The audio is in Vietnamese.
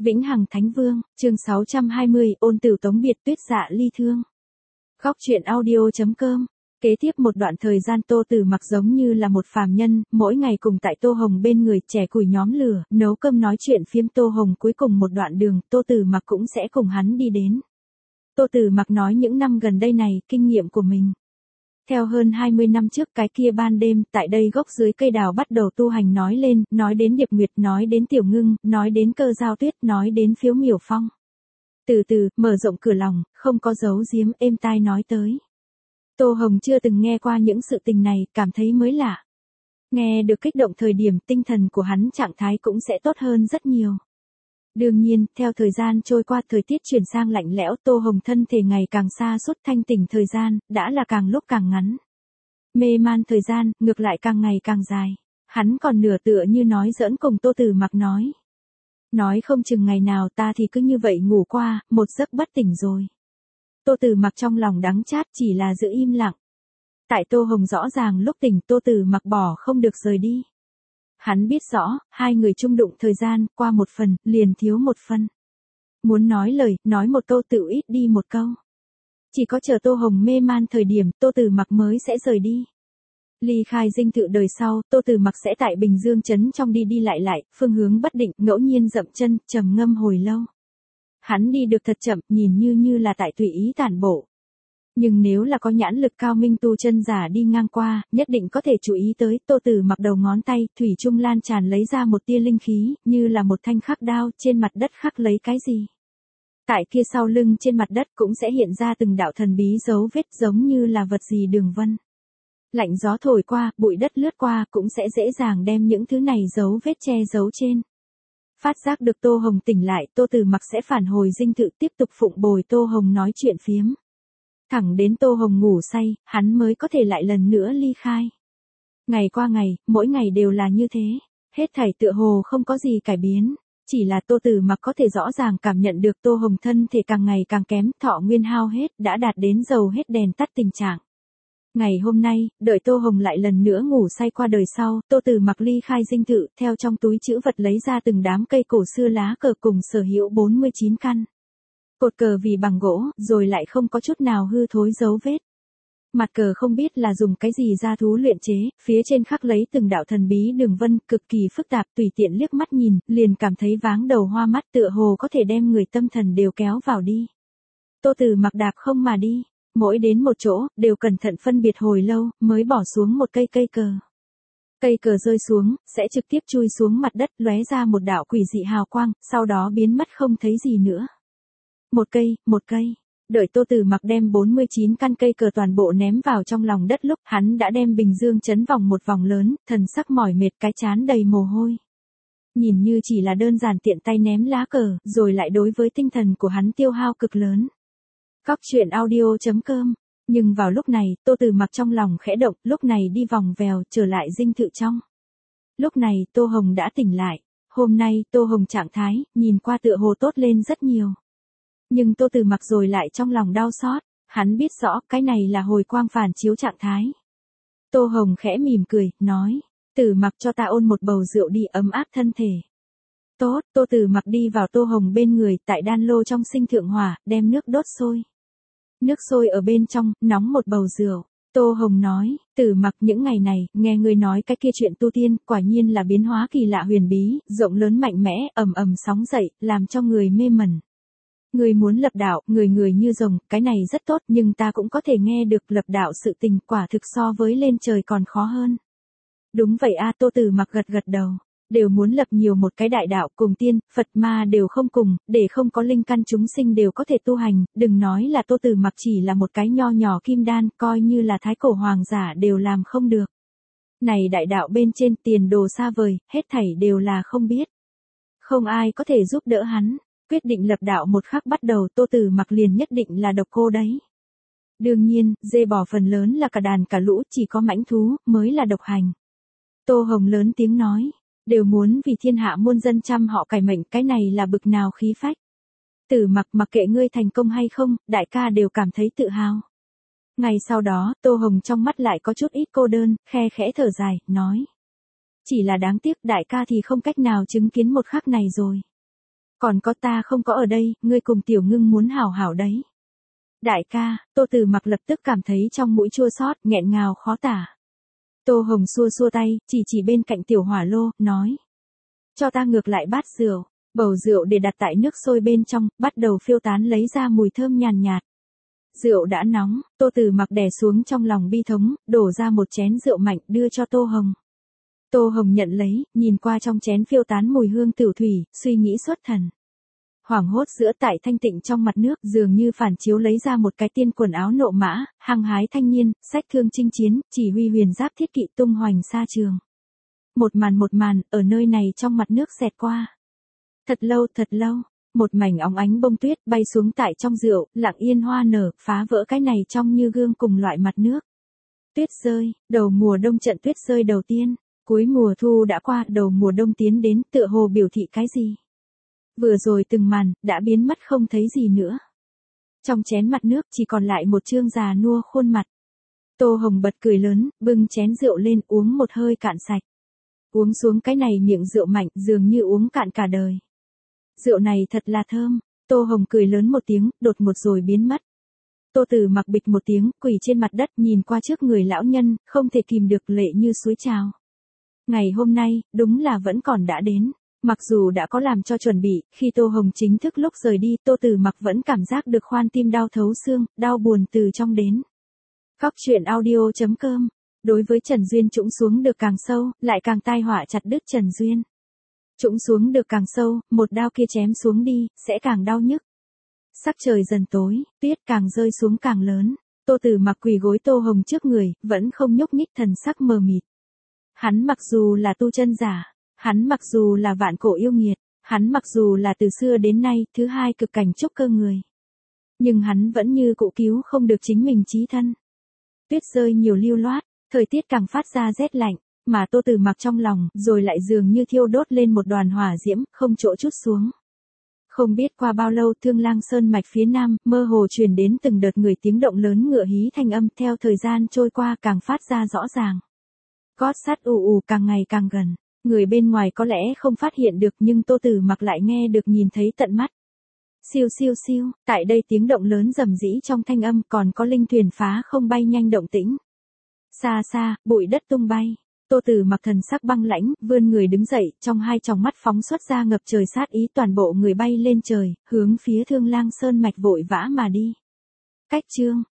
Vĩnh Hằng Thánh Vương, chương 620, ôn tửu tống biệt tuyết dạ ly thương. Góc truyện audio.com. Kế tiếp một đoạn thời gian Tô Tử Mặc giống như là một phàm nhân, mỗi ngày cùng tại Tô Hồng bên người chẻ củi nhóm lửa, nấu cơm nói chuyện phiếm Tô Hồng, cuối cùng một đoạn đường, Tô Tử Mặc cũng sẽ cùng hắn đi đến. Tô Tử Mặc nói những năm gần đây này, kinh nghiệm của mình. Theo hơn 20 năm trước cái kia ban đêm, tại đây gốc dưới cây đào bắt đầu tu hành nói lên, nói đến Điệp Nguyệt, nói đến Tiểu Ngưng, nói đến Cơ Giao Tuyết, nói đến Phiếu Miểu Phong. Từ từ, mở rộng cửa lòng, không có giấu giếm, êm tai nói tới. Tô Hồng chưa từng nghe qua những sự tình này, cảm thấy mới lạ. Nghe được kích động thời điểm, tinh thần của hắn trạng thái cũng sẽ tốt hơn rất nhiều. Đương nhiên, theo thời gian trôi qua, thời tiết chuyển sang lạnh lẽo, Tô Hồng thân thể ngày càng sa sút, thanh tỉnh thời gian, đã là càng lúc càng ngắn. Mê man thời gian, ngược lại càng ngày càng dài. Hắn còn nửa tựa như nói giỡn cùng Tô Tử Mặc nói. Nói không chừng ngày nào ta thì cứ như vậy ngủ qua, một giấc bất tỉnh rồi. Tô Tử Mặc trong lòng đắng chát, chỉ là giữ im lặng. Tại Tô Hồng rõ ràng lúc tỉnh, Tô Tử Mặc bỏ không được rời đi. Hắn biết rõ, hai người chung đụng thời gian, qua một phần, liền thiếu một phần. Muốn nói lời, nói một câu tự ít đi một câu. Chỉ có chờ Tô Hồng mê man thời điểm, Tô Tử Mặc mới sẽ rời đi. Ly khai dinh thự đời sau, Tô Tử Mặc sẽ tại Bình Dương trấn trong đi đi lại, phương hướng bất định, ngẫu nhiên dậm chân, trầm ngâm hồi lâu. Hắn đi được thật chậm, nhìn như là tại tùy ý tản bộ. Nhưng nếu là có nhãn lực cao minh tu chân giả đi ngang qua, nhất định có thể chú ý tới. Tô Tử Mặc đầu ngón tay, thủy chung lan tràn lấy ra một tia linh khí, như là một thanh khắc đao, trên mặt đất khắc lấy cái gì. Tại kia sau lưng trên mặt đất cũng sẽ hiện ra từng đạo thần bí dấu vết, giống như là vật gì đường vân. Lạnh gió thổi qua, bụi đất lướt qua, cũng sẽ dễ dàng đem những thứ này dấu vết che giấu trên. Phát giác được Tô Hồng tỉnh lại, Tô Tử Mặc sẽ phản hồi dinh thự, tiếp tục phụng bồi Tô Hồng nói chuyện phiếm. Thẳng đến Tô Hồng ngủ say, hắn mới có thể lại lần nữa ly khai. Ngày qua ngày, mỗi ngày đều là như thế. Hết thảy tựa hồ không có gì cải biến. Chỉ là Tô Tử Mặc có thể rõ ràng cảm nhận được Tô Hồng thân thể càng ngày càng kém, thọ nguyên hao hết, đã đạt đến dầu hết đèn tắt tình trạng. Ngày hôm nay, đợi Tô Hồng lại lần nữa ngủ say qua đời sau, Tô Tử Mặc ly khai dinh thự, theo trong túi trữ vật lấy ra từng đám cây cổ xưa lá cờ cùng sở hữu 49 căn. Cột cờ vì bằng gỗ, rồi lại không có chút nào hư thối dấu vết. Mặt cờ không biết là dùng cái gì ra thú luyện chế, phía trên khắc lấy từng đạo thần bí đường vân, cực kỳ phức tạp, tùy tiện liếc mắt nhìn, liền cảm thấy váng đầu hoa mắt, tựa hồ có thể đem người tâm thần đều kéo vào đi. Tô Tử Mặc đạp không mà đi, mỗi đến một chỗ, đều cẩn thận phân biệt hồi lâu, mới bỏ xuống một cây cờ. Cây cờ rơi xuống, sẽ trực tiếp chui xuống mặt đất, lóe ra một đạo quỷ dị hào quang, sau đó biến mất không thấy gì nữa. Một cây, đợi Tô Tử Mặc đem 49 căn cây cờ toàn bộ ném vào trong lòng đất lúc, hắn đã đem Bình Dương trấn vòng một vòng lớn, thần sắc mỏi mệt, cái trán đầy mồ hôi. Nhìn như chỉ là đơn giản tiện tay ném lá cờ, rồi lại đối với tinh thần của hắn tiêu hao cực lớn. Góc truyện audio.com. Nhưng vào lúc này, Tô Tử Mặc trong lòng khẽ động, lúc này đi vòng vèo, trở lại dinh thự trong. Lúc này, Tô Hồng đã tỉnh lại. Hôm nay, Tô Hồng trạng thái, nhìn qua tựa hồ tốt lên rất nhiều. Nhưng Tô Tử Mặc rồi lại trong lòng đau xót, hắn biết rõ, cái này là hồi quang phản chiếu trạng thái. Tô Hồng khẽ mỉm cười, nói, Tử Mặc cho ta ôn một bầu rượu đi, ấm áp thân thể. Tốt, Tô Tử Mặc đi vào Tô Hồng bên người, tại đan lô trong sinh thượng hỏa, đem nước đốt sôi. Nước sôi ở bên trong, nóng một bầu rượu. Tô Hồng nói, Tử Mặc những ngày này, nghe người nói cái kia chuyện tu tiên, quả nhiên là biến hóa kỳ lạ huyền bí, rộng lớn mạnh mẽ, ầm ầm sóng dậy, làm cho người mê mẩn. Người muốn lập đạo, người như rồng, cái này rất tốt, nhưng ta cũng có thể nghe được lập đạo sự tình, quả thực so với lên trời còn khó hơn. Đúng vậy a, Tô Tử Mặc gật đầu. Đều muốn lập nhiều một cái đại đạo, cùng tiên, Phật ma đều không cùng, để không có linh căn chúng sinh đều có thể tu hành, đừng nói là Tô Tử Mặc chỉ là một cái nho nhỏ kim đan, coi như là thái cổ hoàng giả đều làm không được. Này đại đạo bên trên, tiền đồ xa vời, hết thảy đều là không biết. Không ai có thể giúp đỡ hắn. Quyết định lập đạo một khắc bắt đầu, Tô Tử Mặc liền nhất định là độc cô đấy. Đương nhiên, dê bò phần lớn là cả đàn cả lũ, chỉ có mãnh thú mới là độc hành. Tô Hồng lớn tiếng nói, đều muốn vì thiên hạ muôn dân trăm họ cải mệnh, cái này là bực nào khí phách. Tử Mặc, mặc kệ ngươi thành công hay không, đại ca đều cảm thấy tự hào. Ngày sau đó, Tô Hồng trong mắt lại có chút ít cô đơn, khe khẽ thở dài, nói. Chỉ là đáng tiếc, đại ca thì không cách nào chứng kiến một khắc này rồi. Còn có ta không có ở đây, ngươi cùng Tiểu Ngưng muốn hảo hảo đấy. Đại ca, Tô Tử Mặc lập tức cảm thấy trong mũi chua xót, nghẹn ngào khó tả. Tô Hồng xua xua tay, chỉ bên cạnh tiểu hỏa lô, nói. Cho ta ngược lại bát rượu, bầu rượu để đặt tại nước sôi bên trong, bắt đầu phiêu tán lấy ra mùi thơm nhàn nhạt. Rượu đã nóng, Tô Tử Mặc đè xuống trong lòng bi thống, đổ ra một chén rượu mạnh đưa cho Tô Hồng. Tô Hồng nhận lấy, nhìn qua trong chén phiêu tán mùi hương tửu thủy, suy nghĩ xuất thần. Hoảng hốt giữa tại thanh tịnh trong mặt nước dường như phản chiếu lấy ra một cái tiên quần áo nộ mã, hăng hái thanh niên, sách thương chinh chiến, chỉ huy huyền giáp thiết kỵ tung hoành xa trường. Một màn, ở nơi này trong mặt nước xẹt qua. Thật lâu, một mảnh óng ánh bông tuyết bay xuống tại trong rượu, lặng yên hoa nở, phá vỡ cái này trong như gương cùng loại mặt nước. Tuyết rơi, đầu mùa đông trận tuyết rơi đầu tiên, cuối mùa thu đã qua, đầu mùa đông tiến đến, tựa hồ biểu thị cái gì? Vừa rồi từng màn, đã biến mất không thấy gì nữa. Trong chén mặt nước chỉ còn lại một trương già nua khuôn mặt. Tô Hồng bật cười lớn, bưng chén rượu lên uống một hơi cạn sạch. Uống xuống cái này miệng rượu mạnh, dường như uống cạn cả đời. Rượu này thật là thơm. Tô Hồng cười lớn một tiếng, đột ngột rồi biến mất. Tô Tử Mặc bịch một tiếng, quỳ trên mặt đất nhìn qua trước người lão nhân, không thể kìm được lệ như suối trào. Ngày hôm nay, đúng là vẫn còn đã đến. Mặc dù đã có làm cho chuẩn bị, khi Tô Hồng chính thức lúc rời đi, Tô Tử Mặc vẫn cảm giác được khoan tim đau thấu xương, đau buồn từ trong đến. Góc truyện audio.com. Đối với Trần Duyên trũng xuống được càng sâu, lại càng tai họa chặt đứt Trần Duyên. Trũng xuống được càng sâu, một đao kia chém xuống đi, sẽ càng đau nhức. Sắc trời dần tối, tuyết càng rơi xuống càng lớn. Tô Tử Mặc quỳ gối Tô Hồng trước người, vẫn không nhúc nhích, thần sắc mờ mịt. Hắn mặc dù là tu chân giả, hắn mặc dù là vạn cổ yêu nghiệt, hắn mặc dù là từ xưa đến nay thứ hai cực cảnh trúc cơ người. Nhưng hắn vẫn như cũ cứu không được chính mình chí thân. Tuyết rơi nhiều lưu loát, thời tiết càng phát ra rét lạnh, mà Tô Tử Mặc trong lòng rồi lại dường như thiêu đốt lên một đoàn hỏa diễm, không chỗ trút xuống. Không biết qua bao lâu Thương Lang Sơn mạch phía nam, mơ hồ truyền đến từng đợt người tiếng động lớn ngựa hí thanh âm, theo thời gian trôi qua càng phát ra rõ ràng. Gót sắt ù ù càng ngày càng gần, người bên ngoài có lẽ không phát hiện được nhưng Tô Tử Mặc lại nghe được nhìn thấy tận mắt. Siêu siêu siêu, tại đây tiếng động lớn rầm rĩ trong thanh âm còn có linh thuyền phá không bay nhanh động tĩnh. Xa xa, bụi đất tung bay. Tô Tử Mặc thần sắc băng lãnh, vươn người đứng dậy, trong hai tròng mắt phóng xuất ra ngập trời sát ý, toàn bộ người bay lên trời, hướng phía Thương Lang Sơn mạch vội vã mà đi. Cách chương